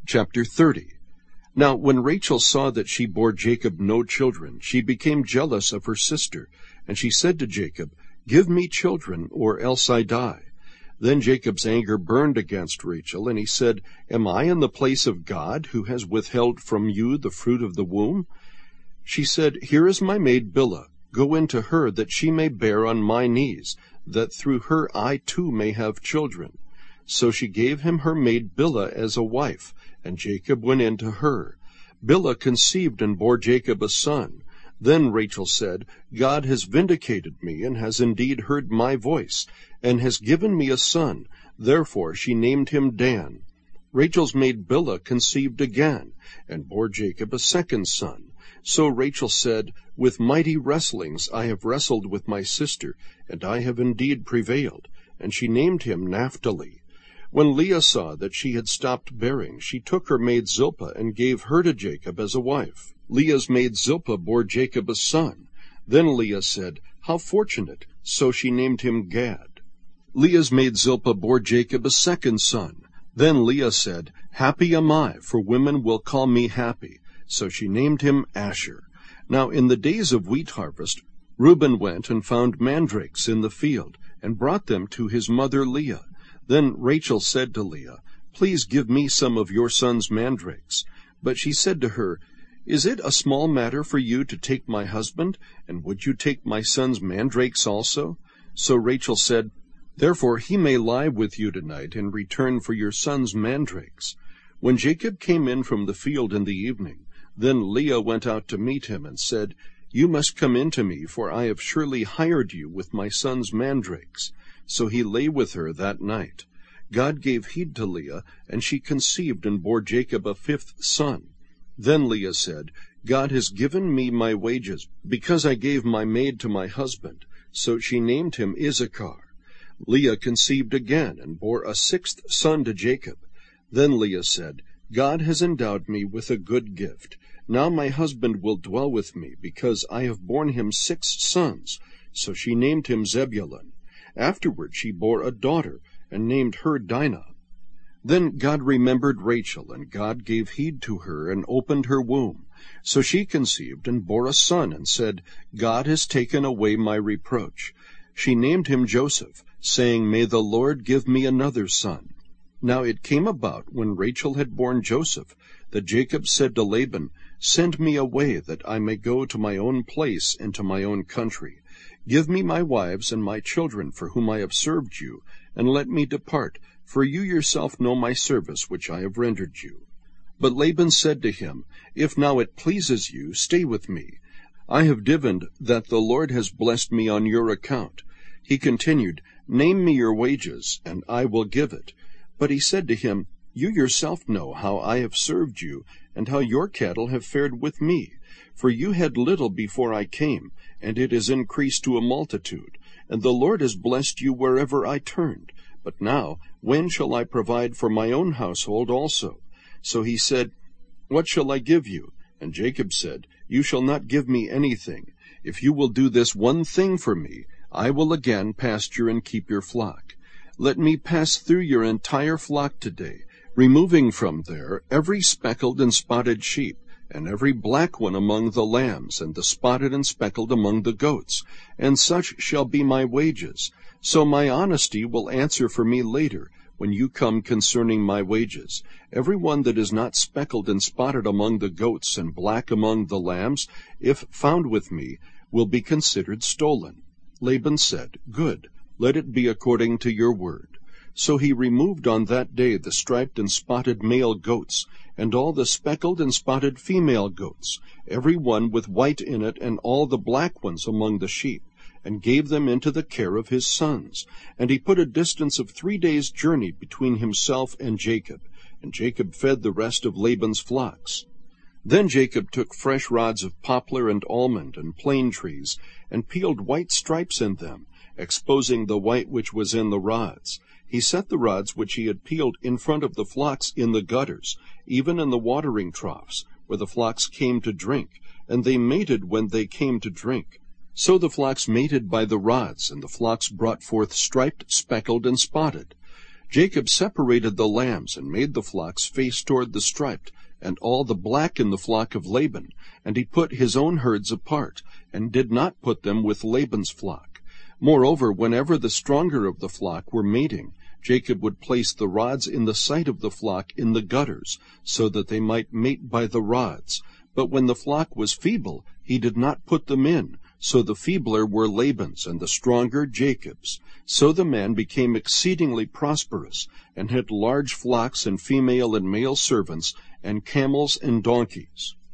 Chapter 30. Now when Rachel saw that she bore Jacob no children, she became jealous of her sister, and she said to Jacob, "Give me children, or else I die." Then Jacob's anger burned against Rachel, and he said, "Am I in the place of God, who has withheld from you the fruit of the womb?" She said, "Here is my maid Bilhah. Go in to her, that she may bear on my knees, that through her I too may have children." So she gave him her maid Bilhah as a wife, and Jacob went in to her. Bilhah conceived and bore Jacob a son. Then Rachel said, "God has vindicated me, and has indeed heard my voice, and has given me a son." Therefore she named him Dan. Rachel's maid Bilhah conceived again, and bore Jacob a second son. So Rachel said, "With mighty wrestlings I have wrestled with my sister, and I have indeed prevailed." And she named him Naphtali. When Leah saw that she had stopped bearing, she took her maid Zilpah and gave her to Jacob as a wife. Leah's maid Zilpah bore Jacob a son. Then Leah said, "How fortunate!" So she named him Gad. Leah's maid Zilpah bore Jacob a second son. Then Leah said, "Happy am I, for women will call me happy." So she named him Asher. Now in the days of wheat harvest, Reuben went and found mandrakes in the field, and brought them to his mother Leah. Then Rachel said to Leah, "Please give me some of your son's mandrakes." But she said to her, "Is it a small matter for you to take my husband? And would you take my son's mandrakes also?" So Rachel said, "Therefore he may lie with you tonight in return for your son's mandrakes." When Jacob came in from the field in the evening, then Leah went out to meet him and said, "You must come in to me, for I have surely hired you with my son's mandrakes." So he lay with her that night. God gave heed to Leah, and she conceived and bore Jacob a fifth son. Then Leah said, "God has given me my wages, because I gave my maid to my husband." So she named him Issachar. Leah conceived again, and bore a sixth son to Jacob. Then Leah said, "God has endowed me with a good gift. Now my husband will dwell with me, because I have borne him 6 sons. So she named him Zebulun. Afterward she bore a daughter, and named her Dinah. Then God remembered Rachel, and God gave heed to her, and opened her womb. So she conceived and bore a son, and said, "God has taken away my reproach." She named him Joseph, saying, "May the Lord give me another son." Now it came about, when Rachel had borne Joseph, that Jacob said to Laban, "Send me away, that I may go to my own place and to my own country. Give me my wives and my children, for whom I have served you, and let me depart, for you yourself know my service which I have rendered you." But Laban said to him, "If now it pleases you, stay with me. I have divined that the Lord has blessed me on your account." He continued, "Name me your wages, and I will give it." But he said to him, "You yourself know how I have served you, and how your cattle have fared with me. For you had little before I came, and it is increased to a multitude. And the Lord has blessed you wherever I turned. But now, when shall I provide for my own household also?" So he said, "What shall I give you?" And Jacob said, "You shall not give me anything. If you will do this one thing for me, I will again pasture and keep your flock. Let me pass through your entire flock today, removing from there every speckled and spotted sheep, and every black one among the lambs, and the spotted and speckled among the goats, and such shall be my wages. So my honesty will answer for me later, when you come concerning my wages. Every one that is not speckled and spotted among the goats, and black among the lambs, if found with me, will be considered stolen." Laban said, "Good, let it be according to your word." So he removed on that day the striped and spotted male goats, and all the speckled and spotted female goats, every one with white in it, and all the black ones among the sheep, and gave them into the care of his sons. And he put a distance of 3 days' journey between himself and Jacob fed the rest of Laban's flocks. Then Jacob took fresh rods of poplar and almond and plane trees, and peeled white stripes in them, exposing the white which was in the rods. He set the rods which he had peeled in front of the flocks in the gutters, even in the watering troughs, where the flocks came to drink, and they mated when they came to drink. So the flocks mated by the rods, and the flocks brought forth striped, speckled, and spotted. Jacob separated the lambs and made the flocks face toward the striped, and all the black in the flock of Laban, and he put his own herds apart, and did not put them with Laban's flock. Moreover, whenever the stronger of the flock were mating, Jacob would place the rods in the sight of the flock in the gutters, so that they might mate by the rods. But when the flock was feeble, he did not put them in, so the feebler were Laban's, and the stronger Jacob's. So the man became exceedingly prosperous, and had large flocks and female and male servants, and camels and donkeys.